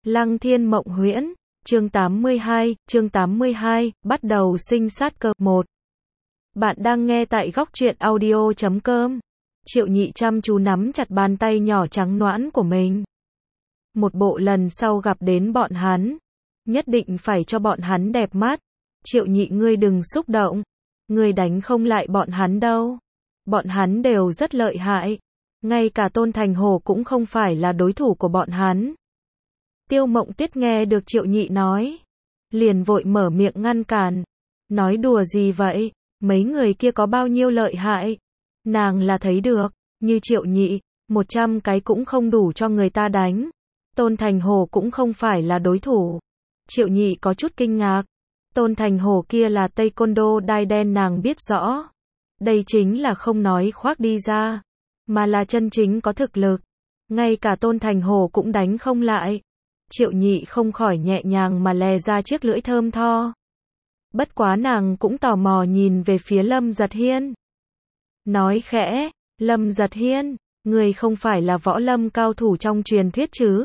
Lăng Thiên Mộng Huyễn, chương 82, bắt đầu sinh sát cơ. 1. Bạn đang nghe tại góc truyện audio.com. Triệu Nhị chăm chú nắm chặt bàn tay nhỏ trắng nõn của mình. Một bộ lần sau gặp đến bọn hắn, nhất định phải cho bọn hắn đẹp mắt. Triệu Nhị, ngươi đừng xúc động, ngươi đánh không lại bọn hắn đâu. Bọn hắn đều rất lợi hại, ngay cả Tôn Thành Hồ cũng không phải là đối thủ của bọn hắn. Tiêu Mộng Tuyết nghe được Triệu Nhị nói, liền vội mở miệng ngăn cản. Nói đùa gì vậy, mấy người kia có bao nhiêu lợi hại, nàng là thấy được, như Triệu Nhị, 100 cái cũng không đủ cho người ta đánh. Tôn Thành Hồ cũng không phải là đối thủ. Triệu Nhị có chút kinh ngạc. Tôn Thành Hồ kia là Taekwondo đai đen, nàng biết rõ. Đây chính là không nói khoác đi ra, mà là chân chính có thực lực. Ngay cả Tôn Thành Hồ cũng đánh không lại. Triệu Nhị không khỏi nhẹ nhàng mà lè ra chiếc lưỡi thơm tho. Bất quá nàng cũng tò mò nhìn về phía Lâm Giật Hiên. Nói khẽ, Lâm Giật Hiên, người không phải là võ lâm cao thủ trong truyền thuyết chứ?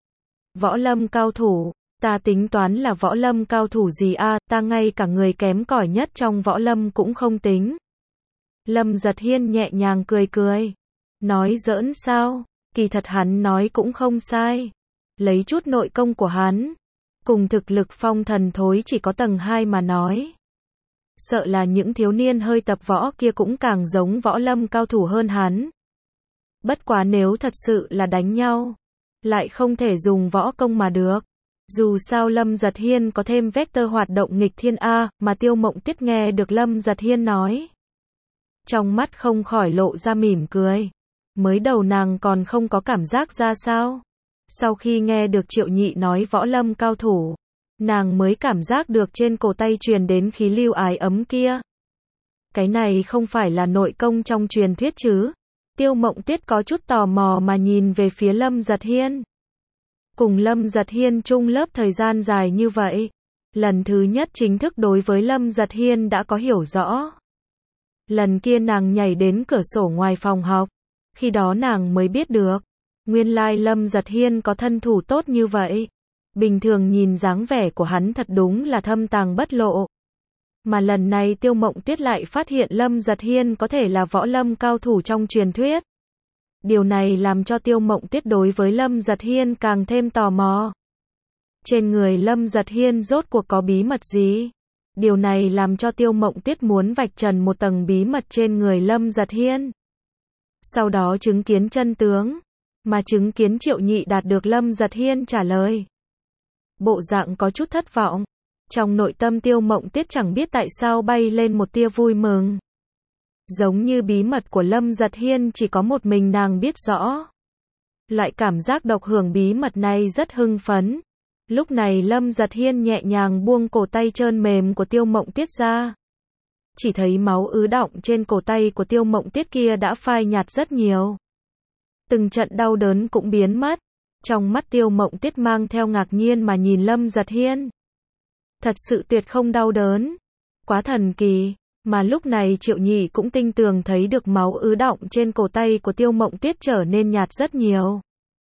Võ lâm cao thủ, ta tính toán là võ lâm cao thủ gì a, ta ngay cả người kém cỏi nhất trong võ lâm cũng không tính. Lâm Giật Hiên nhẹ nhàng cười cười. Nói giỡn sao, kỳ thật hắn nói cũng không sai. Lấy chút nội công của hắn, cùng thực lực phong thần thối chỉ có tầng 2 mà nói. Sợ là những thiếu niên hơi tập võ kia cũng càng giống võ lâm cao thủ hơn hắn. Bất quá nếu thật sự là đánh nhau, lại không thể dùng võ công mà được. Dù sao Lâm Giật Hiên có thêm vector hoạt động nghịch thiên A, mà Tiêu Mộng Tuyết nghe được Lâm Giật Hiên nói, trong mắt không khỏi lộ ra mỉm cười. Mới đầu nàng còn không có cảm giác ra sao. Sau khi nghe được Triệu Nhị nói võ lâm cao thủ, nàng mới cảm giác được trên cổ tay truyền đến khí lưu ái ấm kia. Cái này không phải là nội công trong truyền thuyết chứ? Tiêu Mộng Tuyết có chút tò mò mà nhìn về phía Lâm Giật Hiên. Cùng Lâm Giật Hiên chung lớp thời gian dài như vậy, lần thứ nhất chính thức đối với Lâm Giật Hiên đã có hiểu rõ. Lần kia nàng nhảy đến cửa sổ ngoài phòng học, khi đó nàng mới biết được, nguyên lai Lâm Giật Hiên có thân thủ tốt như vậy. Bình thường nhìn dáng vẻ của hắn thật đúng là thâm tàng bất lộ. Mà lần này Tiêu Mộng Tuyết lại phát hiện Lâm Giật Hiên có thể là võ lâm cao thủ trong truyền thuyết. Điều này làm cho Tiêu Mộng Tuyết đối với Lâm Giật Hiên càng thêm tò mò. Trên người Lâm Giật Hiên rốt cuộc có bí mật gì? Điều này làm cho Tiêu Mộng Tuyết muốn vạch trần một tầng bí mật trên người Lâm Giật Hiên. Sau đó chứng kiến chân tướng, mà chứng kiến Triệu Nhị đạt được Lâm Giật Hiên trả lời. Bộ dạng có chút thất vọng. Trong nội tâm Tiêu Mộng Tuyết chẳng biết tại sao bay lên một tia vui mừng. Giống như bí mật của Lâm Giật Hiên chỉ có một mình nàng biết rõ. Loại cảm giác độc hưởng bí mật này rất hưng phấn. Lúc này Lâm Giật Hiên nhẹ nhàng buông cổ tay trơn mềm của Tiêu Mộng Tuyết ra. Chỉ thấy máu ứ đọng trên cổ tay của Tiêu Mộng Tuyết kia đã phai nhạt rất nhiều. Từng trận đau đớn cũng biến mất. Trong mắt Tiêu Mộng Tuyết mang theo ngạc nhiên mà nhìn Lâm Giật Hiên. Thật sự tuyệt không đau đớn. Quá thần kỳ. Mà lúc này Triệu Nhị cũng tinh tường thấy được máu ứ đọng trên cổ tay của Tiêu Mộng Tuyết trở nên nhạt rất nhiều.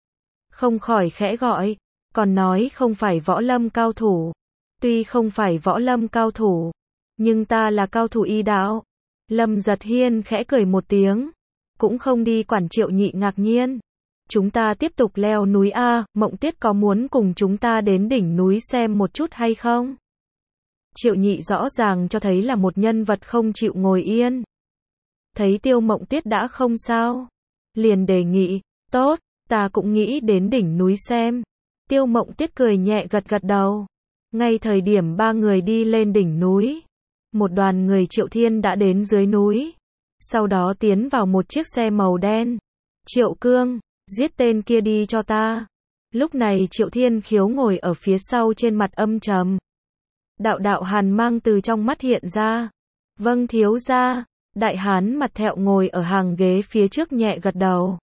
Không khỏi khẽ gọi. Còn nói không phải võ lâm cao thủ. Tuy không phải võ lâm cao thủ, nhưng ta là cao thủ y đạo. Lâm Giật Hiên khẽ cười một tiếng. Cũng không đi quản Triệu Nhị ngạc nhiên. Chúng ta tiếp tục leo núi A, Mộng Tuyết có muốn cùng chúng ta đến đỉnh núi xem một chút hay không? Triệu Nhị rõ ràng cho thấy là một nhân vật không chịu ngồi yên. Thấy Tiêu Mộng Tuyết đã không sao, liền đề nghị, tốt, ta cũng nghĩ đến đỉnh núi xem. Tiêu Mộng Tuyết cười nhẹ gật gật đầu. Ngay thời điểm ba người đi lên đỉnh núi, một đoàn người Triệu Thiên đã đến dưới núi. Sau đó tiến vào một chiếc xe màu đen. Triệu Cương, giết tên kia đi cho ta. Lúc này Triệu Thiên Khiếu ngồi ở phía sau, trên mặt âm trầm. Đạo đạo hàn mang từ trong mắt hiện ra. Vâng thiếu gia. Đại hán mặt thẹo ngồi ở hàng ghế phía trước nhẹ gật đầu.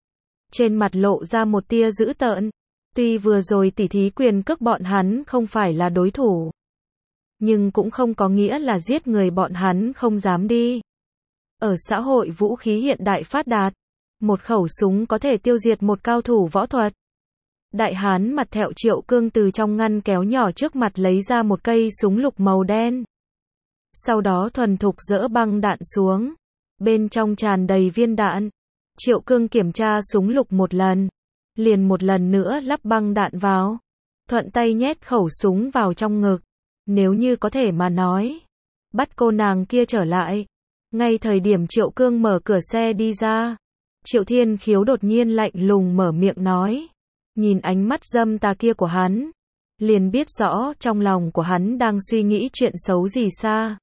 Trên mặt lộ ra một tia dữ tợn. Tuy vừa rồi tỉ thí quyền cước bọn hắn không phải là đối thủ, nhưng cũng không có nghĩa là giết người bọn hắn không dám đi. Ở xã hội vũ khí hiện đại phát đạt, một khẩu súng có thể tiêu diệt một cao thủ võ thuật. Đại hán mặt thẹo Triệu Cương từ trong ngăn kéo nhỏ trước mặt lấy ra một cây súng lục màu đen. Sau đó thuần thục giỡ băng đạn xuống. Bên trong tràn đầy viên đạn. Triệu Cương kiểm tra súng lục một lần. Liền một lần nữa lắp băng đạn vào. Thuận tay nhét khẩu súng vào trong ngực. Nếu như có thể mà nói. Bắt cô nàng kia trở lại. Ngay thời điểm Triệu Cương mở cửa xe đi ra. Triệu Thiên Khiếu đột nhiên lạnh lùng mở miệng nói. Nhìn ánh mắt dâm tà kia của hắn. Liền biết rõ trong lòng của hắn đang suy nghĩ chuyện xấu gì xa.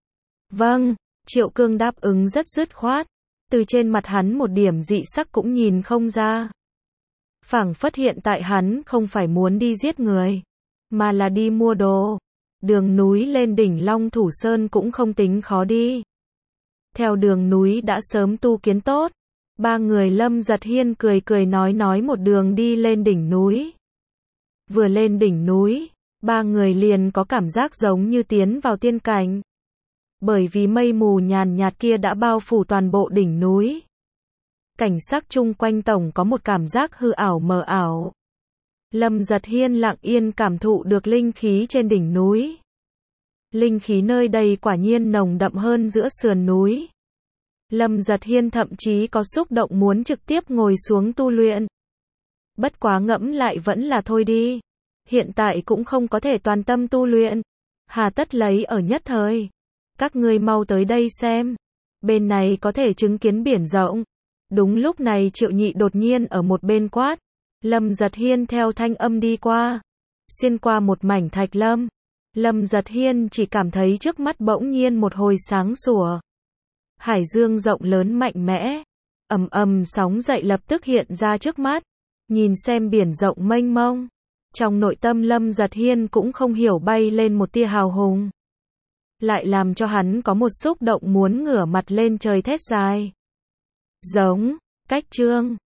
Vâng, Triệu Cương đáp ứng rất dứt khoát. Từ trên mặt hắn một điểm dị sắc cũng nhìn không ra. Phảng phất hiện tại hắn không phải muốn đi giết người. Mà là đi mua đồ. Đường núi lên đỉnh Long Thủ Sơn cũng không tính khó đi. Theo đường núi đã sớm tu kiến tốt. Ba người Lâm Giật Hiên cười cười nói một đường đi lên đỉnh núi. Vừa lên đỉnh núi, ba người liền có cảm giác giống như tiến vào tiên cảnh. Bởi vì mây mù nhàn nhạt kia đã bao phủ toàn bộ đỉnh núi. Cảnh sắc chung quanh tổng có một cảm giác hư ảo mờ ảo. Lâm Giật Hiên lặng yên cảm thụ được linh khí trên đỉnh núi. Linh khí nơi đây quả nhiên nồng đậm hơn giữa sườn núi. Lâm Giật Hiên thậm chí có xúc động muốn trực tiếp ngồi xuống tu luyện. Bất quá ngẫm lại vẫn là thôi đi. Hiện tại cũng không có thể toàn tâm tu luyện. Hà tất lấy ở nhất thời. Các ngươi mau tới đây xem. Bên này có thể chứng kiến biển rộng. Đúng lúc này Triệu Nhị đột nhiên ở một bên quát. Lâm Giật Hiên theo thanh âm đi qua. Xuyên qua một mảnh thạch lâm. Lâm Giật Hiên chỉ cảm thấy trước mắt bỗng nhiên một hồi sáng sủa. Hải dương rộng lớn mạnh mẽ. Ầm ầm sóng dậy lập tức hiện ra trước mắt. Nhìn xem biển rộng mênh mông. Trong nội tâm Lâm Giật Hiên cũng không hiểu bay lên một tia hào hùng. Lại làm cho hắn có một xúc động muốn ngửa mặt lên trời thét dài. Giống, cách chương.